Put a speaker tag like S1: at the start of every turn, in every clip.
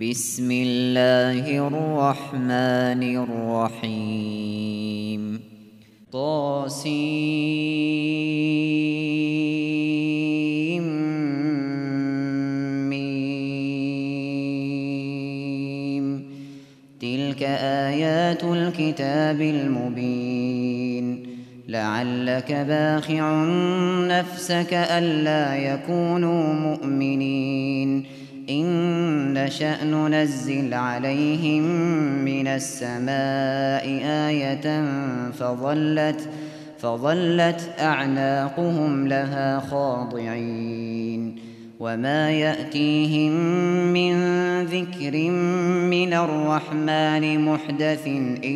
S1: بسم الله الرحمن الرحيم طاسيم تلك آيات الكتاب المبين لعلك باخع نفسك ألا يكونوا مؤمنين إن نشأ ننزل عليهم من السماء آية فظلت أعناقهم لها خاضعين وما يأتيهم من ذكر من الرحمن محدث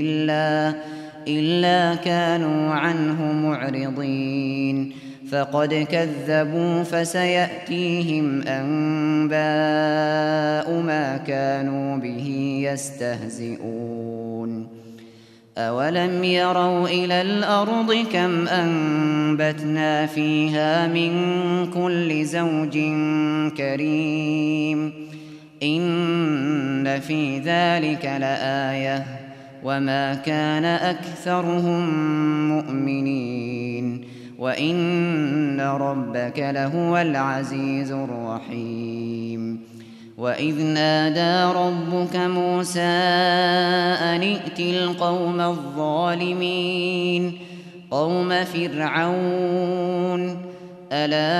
S1: إلا كانوا عنه معرضين فقد كذبوا فسيأتيهم أنباء ما كانوا به يستهزئون أولم يروا إلى الأرض كم أنبتنا فيها من كل زوج كريم إن في ذلك لآية وما كان أكثرهم مؤمنين وإن ربك لهو العزيز الرحيم وإذ نادى ربك موسى أن ائت القوم الظالمين قوم فرعون ألا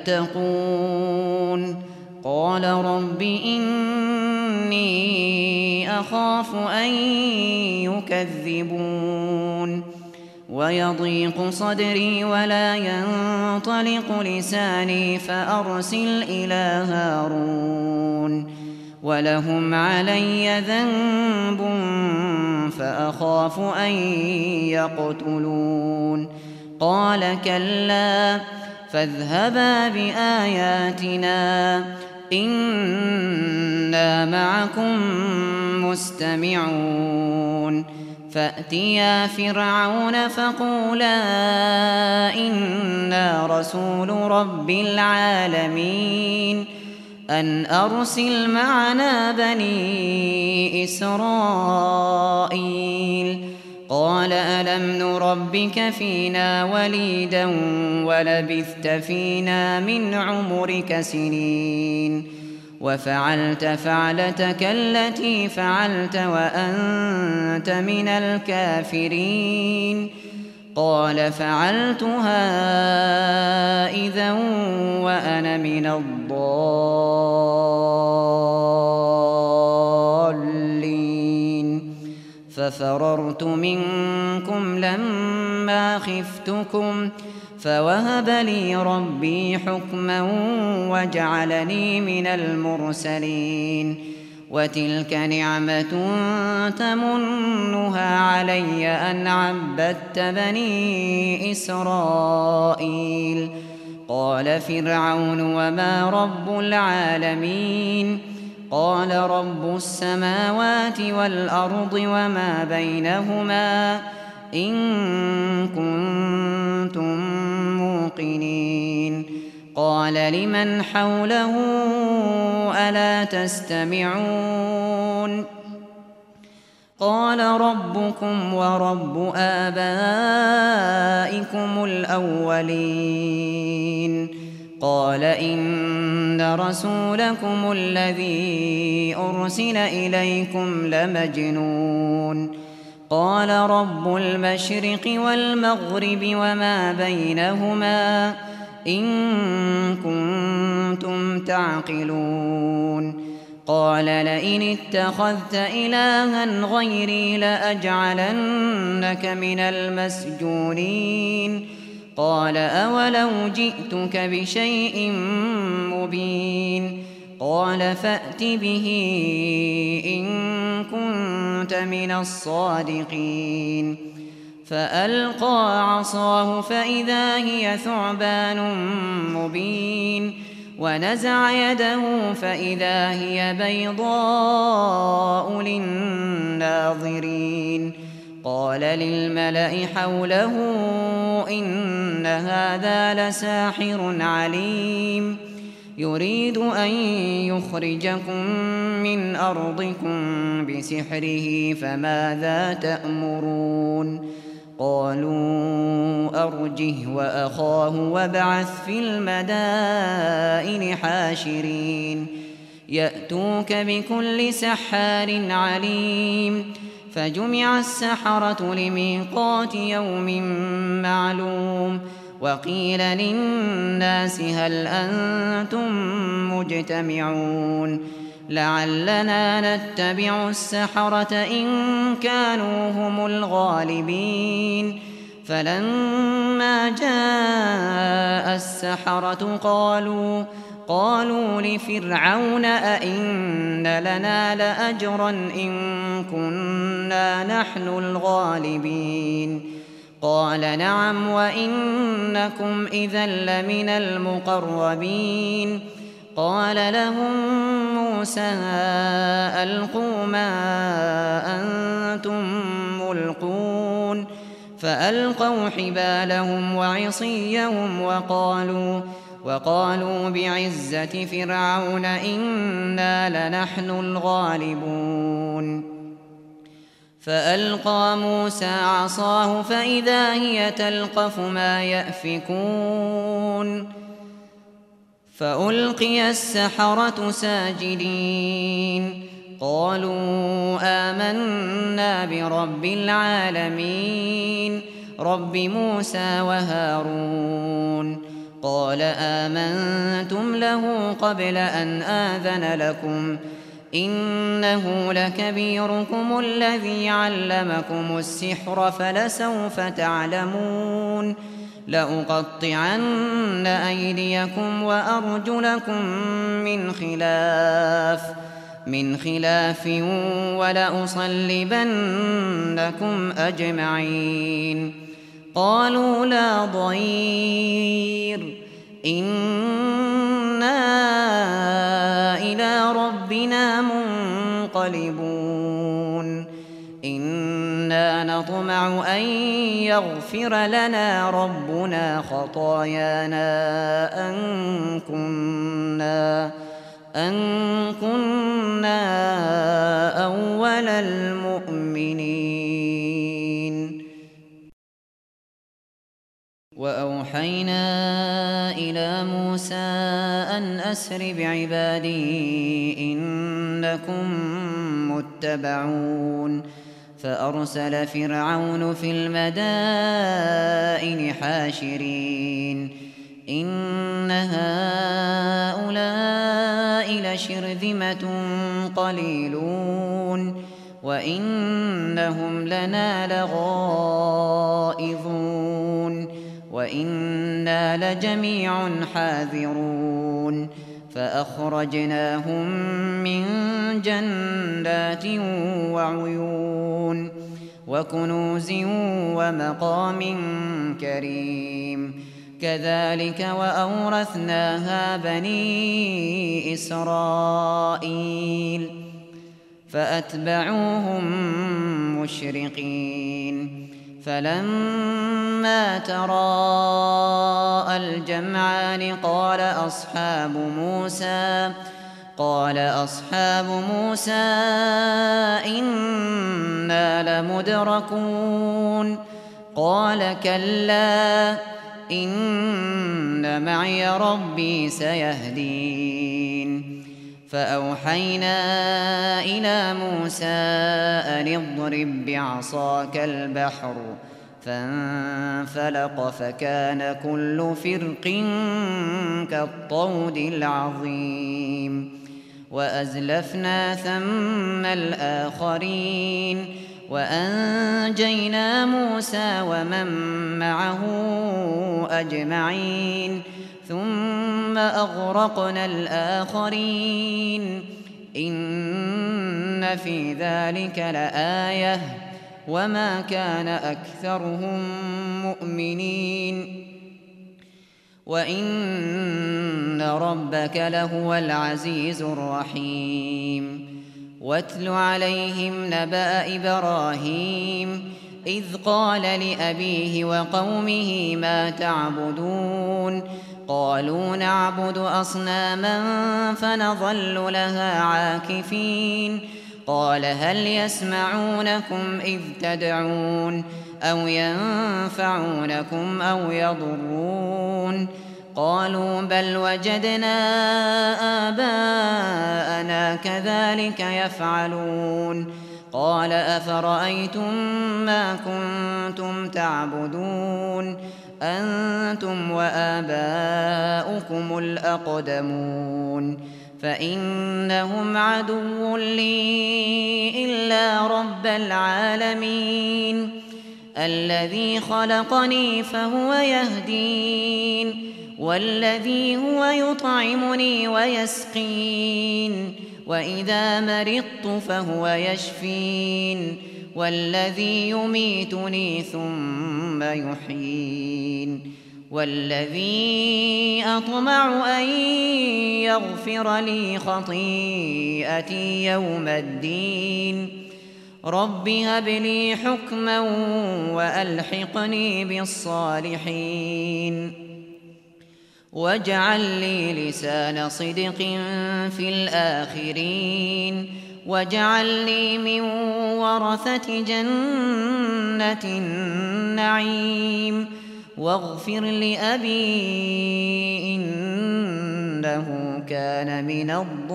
S1: يتقون قال رب إني أخاف أن يكذبون ويضيق صدري ولا ينطلق لساني فأرسل إلى هارون ولهم علي ذنب فأخاف أن يقتلون قال كلا فاذهبا بآياتنا إنا معكم مستمعون فأتيا فرعون فقولا إنا رسول رب العالمين أن أرسل معنا بني إسرائيل قال ألم نربك فينا وليدا ولبثت فينا من عمرك سنين وفعلت فعلتك التي فعلت وأنت من الكافرين قال فعلتها إذا وأنا من الضالين ففررت منكم لما خفتكم فوهب لي ربي حكما وجعلني من المرسلين وتلك نعمة تمنها علي أن عبدت بني إسرائيل قال فرعون وما رب العالمين قال رب السماوات والأرض وما بينهما إن كنتم موقنين قال لمن حوله ألا تستمعون قال ربكم ورب آبائكم الأولين قال إن رسولكم الذي أرسل إليكم لمجنون قال رب المشرق والمغرب وما بينهما إن كنتم تعقلون قال لئن اتخذت إلها غيري لأجعلنك من المسجونين قال أولو جئتك بشيء مبين قال فأت به إن كنت من الصادقين فألقى عصاه فإذا هي ثعبان مبين ونزع يده فإذا هي بيضاء للناظرين قال للملأ حوله إن هذا لساحر عليم يريد أن يخرجكم من أرضكم بسحره فماذا تأمرون قالوا أرجه وأخاه وابعث في المدائن حاشرين يأتوك بكل سحار عليم فجمع السحرة لميقات يوم معلوم وقيل للناس هل أنتم مجتمعون لعلنا نتبع السحرة إن كانوا هم الغالبين فلما جاء السحرة قالوا لفرعون أئن لنا لأجرا إن كنا نحن الغالبين قال نعم وإنكم إذا لمن المقربين قال لهم موسى ألقوا ما أنتم ملقون فألقوا حبالهم وعصيهم وقالوا بعزة فرعون إنا لنحن الغالبون فألقى موسى عصاه فإذا هي تلقف ما يأفكون فألقي السحرة ساجدين قالوا آمنا برب العالمين رب موسى وهارون قال آمنتم له قبل أن آذن لكم إنه لكبيركم الذي علمكم السحر فلسوف تعلمون لأقطعن أيديكم وأرجلكم من خلاف ولأصلبنكم أجمعين قالوا لا ضير إنا إلى ربنا منقلبون إنا نطمع أن يغفر لنا ربنا خطايانا أن كنا أول المؤمنين وأوحينا إلى موسى أن أسر بعبادي إنكم متبعون فأرسل فرعون في المدائن حاشرين إن هؤلاء لشرذمة قليلون وإنهم لنا لغائظون وإنا لجميع حاذرون فأخرجناهم من جنات وعيون وكنوز ومقام كريم كذلك وأورثناها بني إسرائيل فأتبعوهم مشرقين فلما تراءى الجمعان قال أصحاب موسى إنا لمدركون قال كلا إن معي ربي سيهدين فأوحينا إلى موسى أن اضرب بعصاك البحر فانفلق فكان كل فرق كالطود العظيم وأزلفنا ثم الآخرين وأنجينا موسى ومن معه أجمعين ثم أغرقنا الآخرين إن في ذلك لآية وما كان أكثرهم مؤمنين وإن ربك لهو العزيز الرحيم واتل عليهم نبأ إبراهيم إذ قال لأبيه وقومه ما تعبدون قالوا نعبد أصناما فنظل لها عاكفين قال هل يسمعونكم إذ تدعون أو ينفعونكم أو يضرون قالوا بل وجدنا آباءنا كذلك يفعلون قال أفرأيتم ما كنتم تعبدون أنتم وآباؤكم الأقدمون فإنهم عدو لي إلا رب العالمين الذي خلقني فهو يهدين والذي هو يطعمني ويسقين وإذا مرضت فهو يشفين والذي يميتني ثم يحيين والذي أطمع أن يغفر لي خطيئتي يوم الدين رب هب لي حكما وألحقني بالصالحين واجعل لي لسان صدق في الآخرين واجعلني من ورثة جنة النعيم واغفر لأبي إنه كان من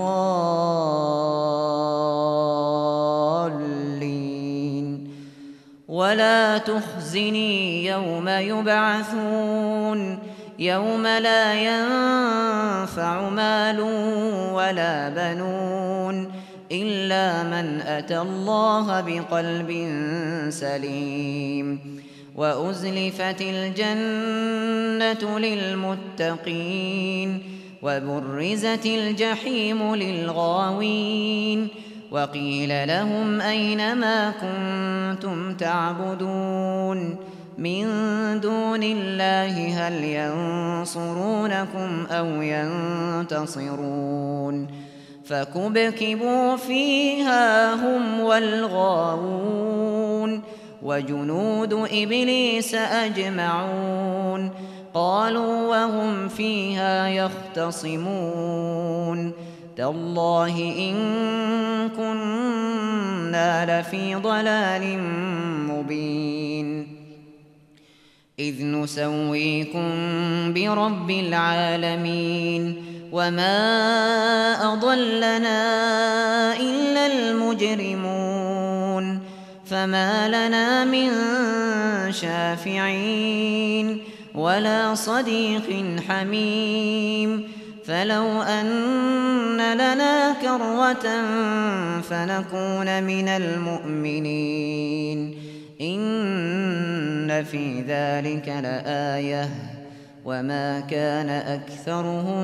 S1: الضالين ولا تخزني يوم يبعثون يوم لا ينفع مال ولا بنون إلا من أتى الله بقلب سليم وأزلفت الجنة للمتقين وبرزت الجحيم للغاوين وقيل لهم أين ما كنتم تعبدون من دون الله هل ينصرونكم أو ينتصرون فكبكبوا فيها هم والغاوون وجنود إبليس أجمعون قالوا وهم فيها يختصمون تالله إن كنا لفي ضلال مبين إذ نسويكم برب العالمين وما أضلنا إلا المجرمون فما لنا من شافعين ولا صديق حميم فلو أن لنا كرة فنكون من المؤمنين إن في ذلك لآية وما كان أكثرهم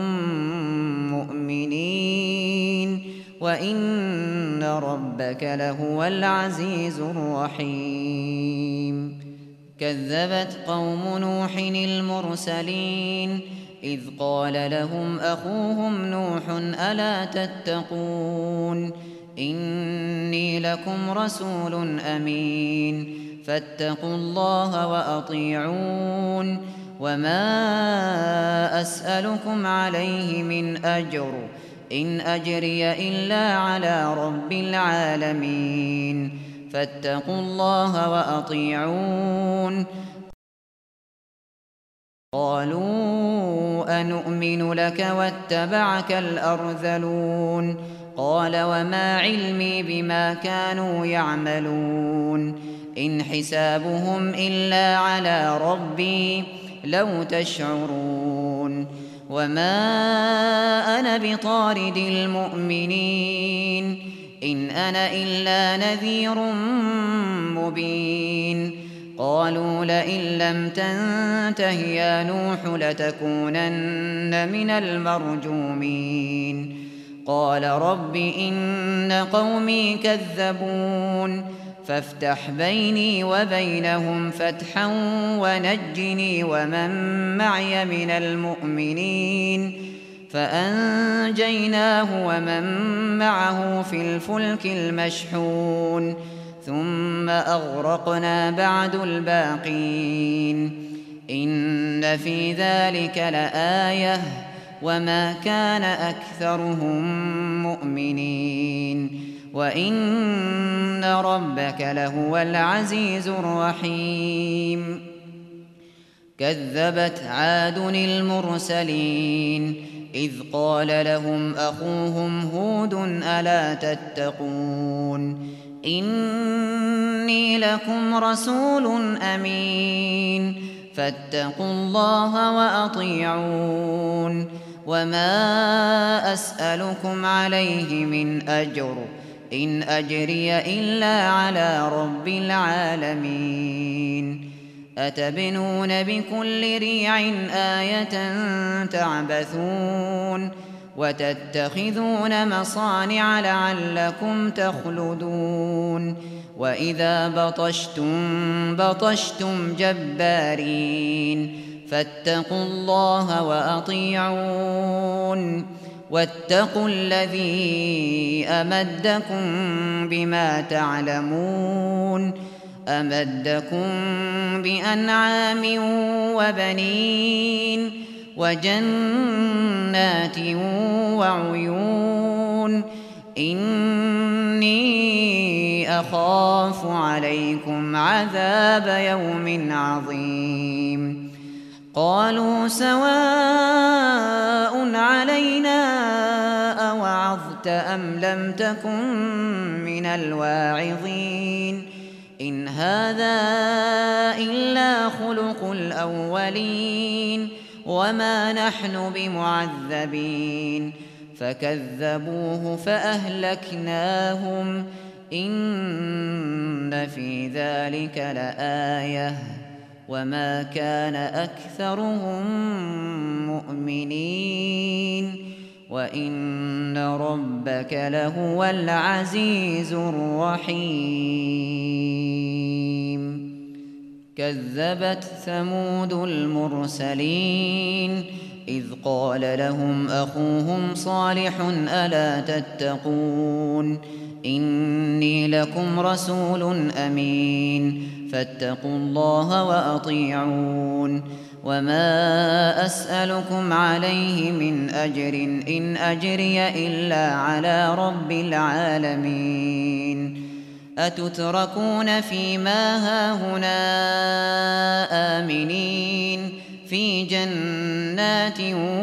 S1: مؤمنين وإن ربك لهو العزيز الرحيم كذبت قوم نوح المرسلين إذ قال لهم أخوهم نوح ألا تتقون إني لكم رسول أمين فاتقوا الله وأطيعون وما أسألكم عليه من أجر إن أجري إلا على رب العالمين فاتقوا الله وأطيعون قالوا أنؤمن لك واتبعك الأرذلون قال وما علمي بما كانوا يعملون إن حسابهم إلا على ربي لو تشعرون وما أنا بطارد المؤمنين إن أنا إلا نذير مبين قالوا لئن لم تنته يا نوح لتكونن من المرجومين قال رب إن قومي كذبون فافتح بيني وبينهم فتحا ونجني ومن معي من المؤمنين فأنجيناه ومن معه في الفلك المشحون ثم أغرقنا بعد الباقين إن في ذلك لآية وما كان أكثرهم مؤمنين وإن ربك لهو العزيز الرحيم كذبت عاد المرسلين إذ قال لهم أخوهم هود ألا تتقون إني لكم رسول أمين فاتقوا الله وأطيعون وما أسألكم عليه من أجر إن أجري إلا على رب العالمين أتبنون بكل ريع آية تعبثون وتتخذون مصانع لعلكم تخلدون وإذا بطشتم جبارين فاتقوا الله وأطيعون واتقوا الذي أمدكم بما تعلمون أمدكم بأنعام وبنين وجنات وعيون إني أخاف عليكم عذاب يوم عظيم قالوا سواء علينا أوعظت أم لم تكن من الواعظين إن هذا إلا خلق الأولين وما نحن بمعذبين فكذبوه فأهلكناهم إن في ذلك لآية وما كان أكثرهم مؤمنين وإن ربك لهو العزيز الرحيم كذبت ثمود المرسلين إذ قال لهم أخوهم صالح ألا تتقون إني لكم رسول أمين فاتقوا الله وأطيعون وما أسألكم عليه من أجر إن أجري إلا على رب العالمين أتتركون فيما هاهنا آمنين في جنات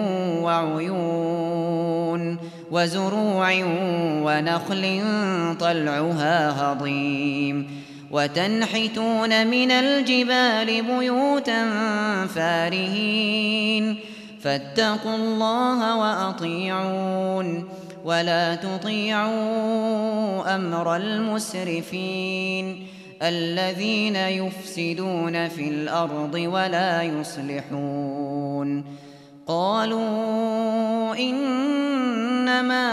S1: وعيون وزروع ونخل طلعها هضيم وتنحتون من الجبال بيوتا فارهين فاتقوا الله وأطيعون ولا تطيعوا أمر المسرفين الذين يفسدون في الأرض ولا يصلحون قالوا إنما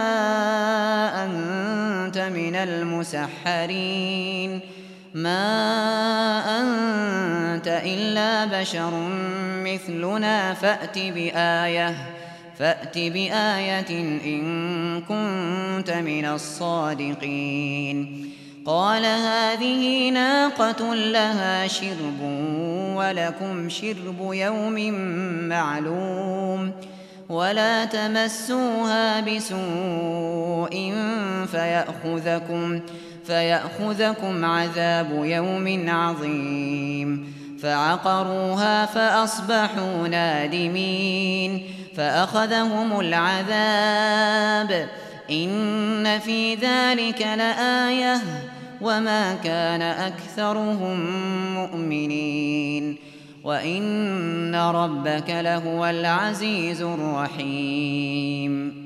S1: أنت من المسحرين ما أنت إلا بشر مثلنا فأت بآية إن كنت من الصادقين قال هذه ناقة لها شرب ولكم شرب يوم معلوم ولا تمسوها بسوء فيأخذكم عذاب يوم عظيم فعقروها فأصبحوا نادمين فأخذهم العذاب إن في ذلك لآية وما كان أكثرهم مؤمنين وإن ربك لهو العزيز الرحيم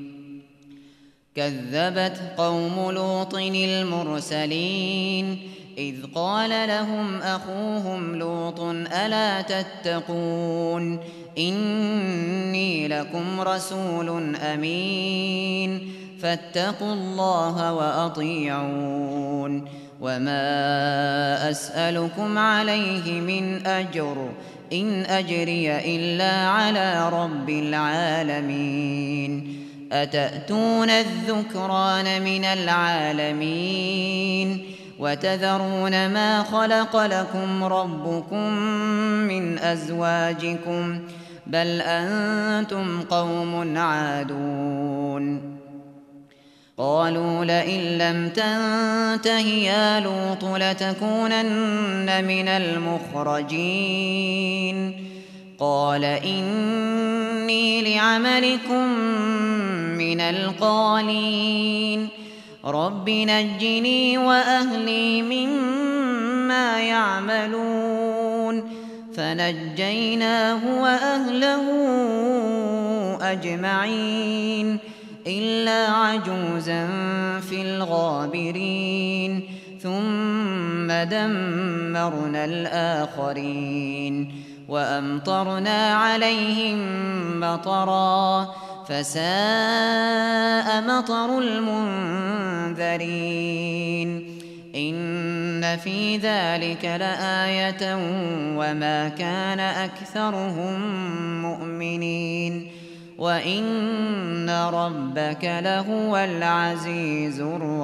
S1: كذبت قوم لوط المرسلين إذ قال لهم أخوهم لوط ألا تتقون إني لكم رسول أمين فاتقوا الله وأطيعون وما أسألكم عليه من أجر إن أجري إلا على رب العالمين أتأتون الذكران من العالمين وتذرون ما خلق لكم ربكم من أزواجكم بل أنتم قوم عادون قالوا لئن لم تنته يا لوط لتكونن من المخرجين قال إني لعملكم من القالين رب نجني وأهلي مما يعملون فنجيناه وأهله أجمعين إلا عجوزا في الغابرين ثم دمرنا الآخرين وأمطرنا عليهم مطرا فساء مطر المنذرين إن في ذلك لآية وما كان أكثرهم مؤمنين وإن ربك لهو العزيز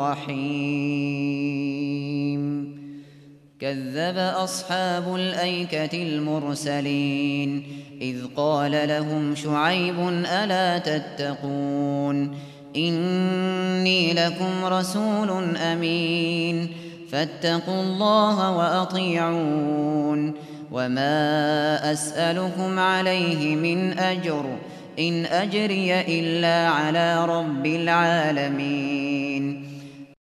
S1: الرحيم كذب أصحاب الأيكة المرسلين إذ قال لهم شعيب ألا تتقون إني لكم رسول أمين فاتقوا الله وأطيعون وما أسألكم عليه من أجر إن أجري إلا على رب العالمين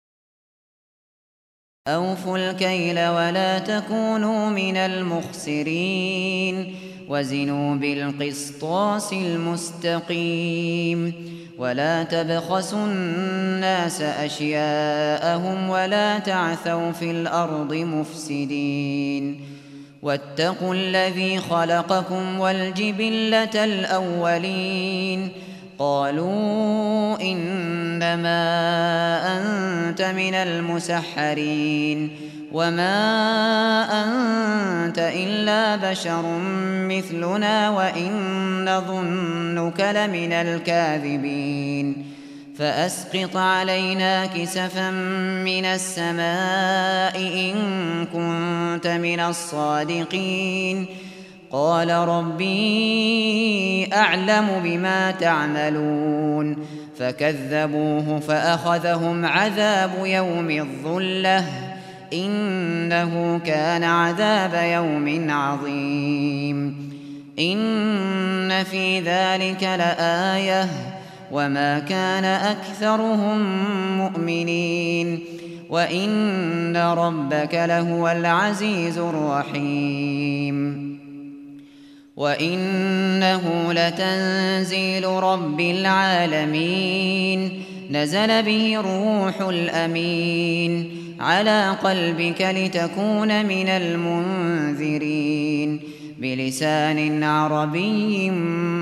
S1: أوفوا الكيل ولا تكونوا من المخسرين وزنوا بالقسطاس المستقيم ولا تبخسوا الناس أشياءهم ولا تعثوا في الأرض مفسدين واتقوا الذي خلقكم والجبلة الأولين قالوا إنما أنت من المسحرين وما أنت إلا بشر مثلنا وإن نظنك لمن الكاذبين فأسقط علينا كسفا من السماء إن كنت من الصادقين قال ربي أعلم بما تعملون فكذبوه فأخذهم عذاب يوم الظلة إنه كان عذاب يوم عظيم إن في ذلك لآية وما كان أكثرهم مؤمنين وإن ربك لهو العزيز الرحيم وإنه لتنزيل رب العالمين نزل به الروح الأمين على قلبك لتكون من المنذرين بلسان عربي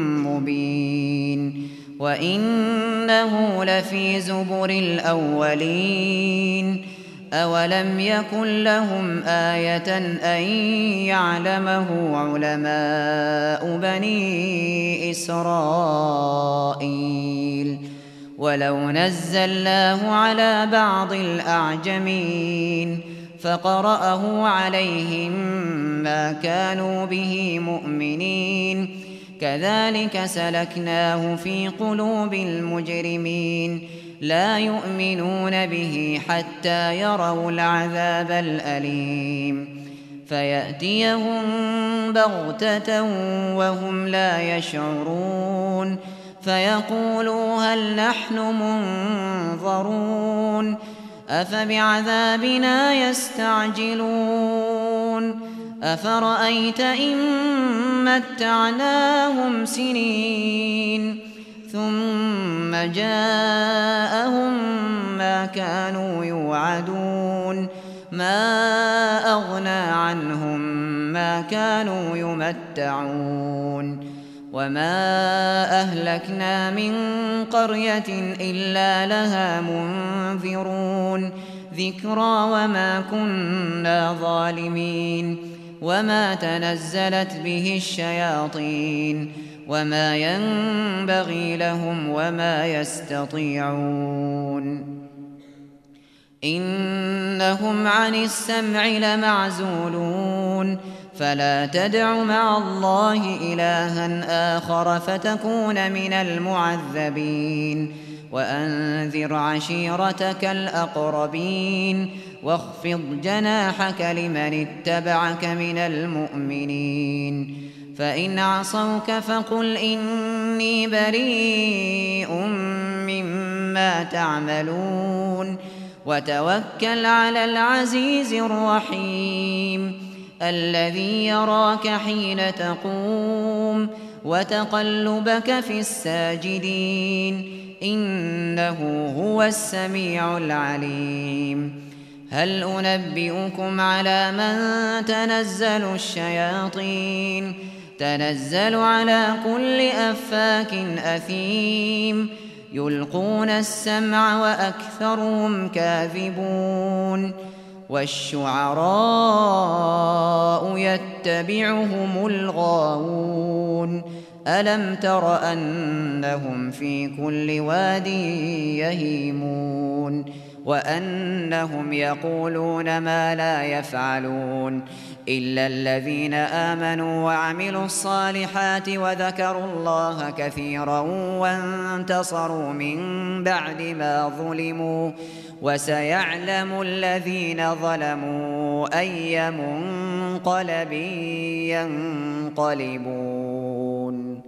S1: مبين وإنه لفي زبر الأولين أولم يكن لهم آية أن يعلمه علماء بني إسرائيل ولو نزلناه على بعض الأعجمين فقرأه عليهم ما كانوا به مؤمنين كذلك سلكناه في قلوب المجرمين لا يؤمنون به حتى يروا العذاب الأليم فيأتيهم بغتة وهم لا يشعرون فيقولوا هل نحن منظرون أفبعذابنا يستعجلون أفرأيت إن متعناهم سنين ثم جاءهم ما كانوا يوعدون ما أغنى عنهم ما كانوا يمتعون وما أهلكنا من قرية إلا لها منذرون ذكرى وما كنا ظالمين وما تنزلت به الشياطين وما ينبغي لهم وما يستطيعون إن إنهم عن السمع لمعزولون فلا تدع مع الله إلها آخر فتكون من المعذبين وأنذر عشيرتك الأقربين واخفض جناحك لمن اتبعك من المؤمنين فإن عصوك فقل إني بريء مما تعملون وتوكل على العزيز الرحيم الذي يراك حين تقوم وتقلبك في الساجدين إنه هو السميع العليم هل أنبئكم على من تنزل الشياطين تنزل على كل أفاك أثيم يلقون السمع وأكثرهم كاذبون والشعراء يتبعهم الغاوون ألم تر أنهم في كل واد يهيمون وأنهم يقولون ما لا يفعلون إلا الذين آمنوا وعملوا الصالحات وذكروا الله كثيرا وانتصروا من بعد ما ظلموا وسيعلم الذين ظلموا أي منقلب ينقلبون